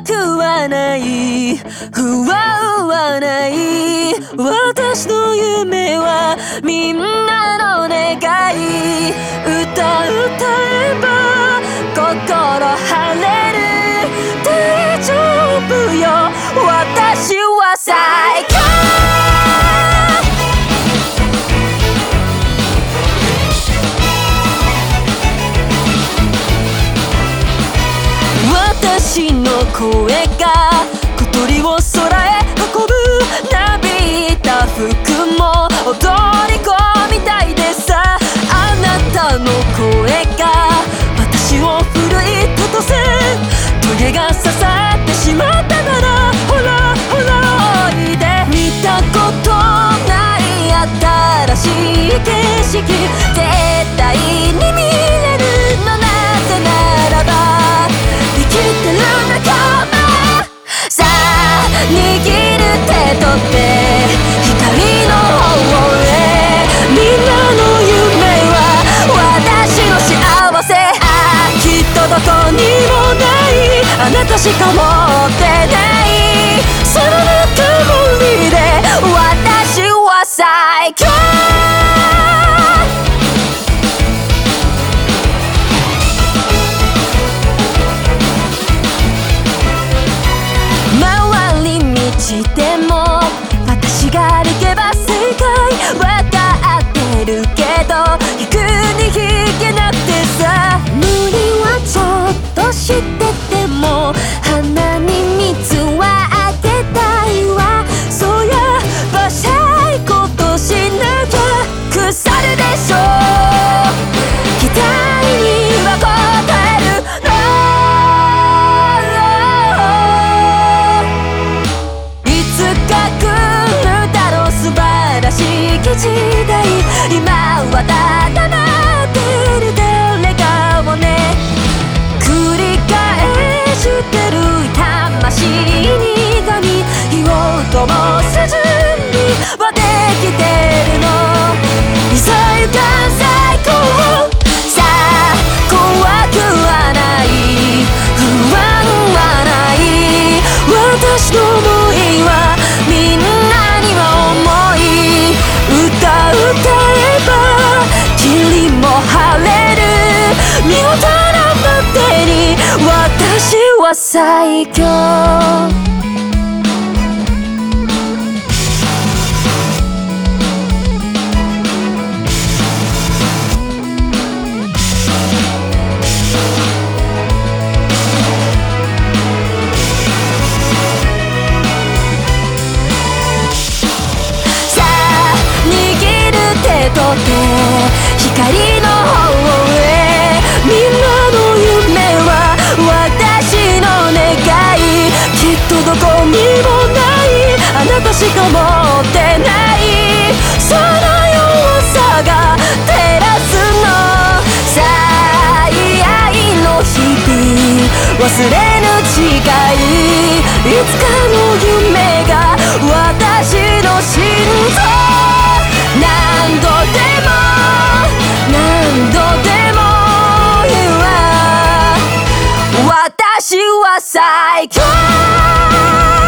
くはない不安はない。私の夢はみんなの願い。歌えば心晴れる。大丈夫よ私は最強。私の声が小鳥を空へ運ぶ。なびいた服も踊り子みたいでさ。あなたの声が私を奮い立たせ、トゲが刺さってしまったならほらほらおいで。見たことない新しい景色絶対に見れるの。なぜならば生きてる仲間。さあ握る手と手光の方へ。みんなの夢は私の幸せ。きっとどこにもないあなたしか持ってないそのぬくもりで私は最強。回り道でも私が歩けば正解わかってるけど引くに引けなくてさ。無理はちょっとしてても鼻に蜜はあげたいわ。そりゃばしゃいことしなきゃ腐るでしょ。期待には応えるの。いつか来るだろう素晴らしい時代。今はただ待ってる誰かをね。繰り返してる魂にがみ火を灯す準備はできてるの。いざゆか最高。さあ怖くはない不安はない。私の想いはみんなには重い。歌えば霧も晴れる。見事なバッテリー私は最強。とて光の方へ。みんなの夢は私の願い。きっとどこにもないあなたしか持ってないその弱さが照らすの。最愛の日々忘れぬ誓い。いつかの夢が私の心臓。何度でも何度でも言うわ私は最強。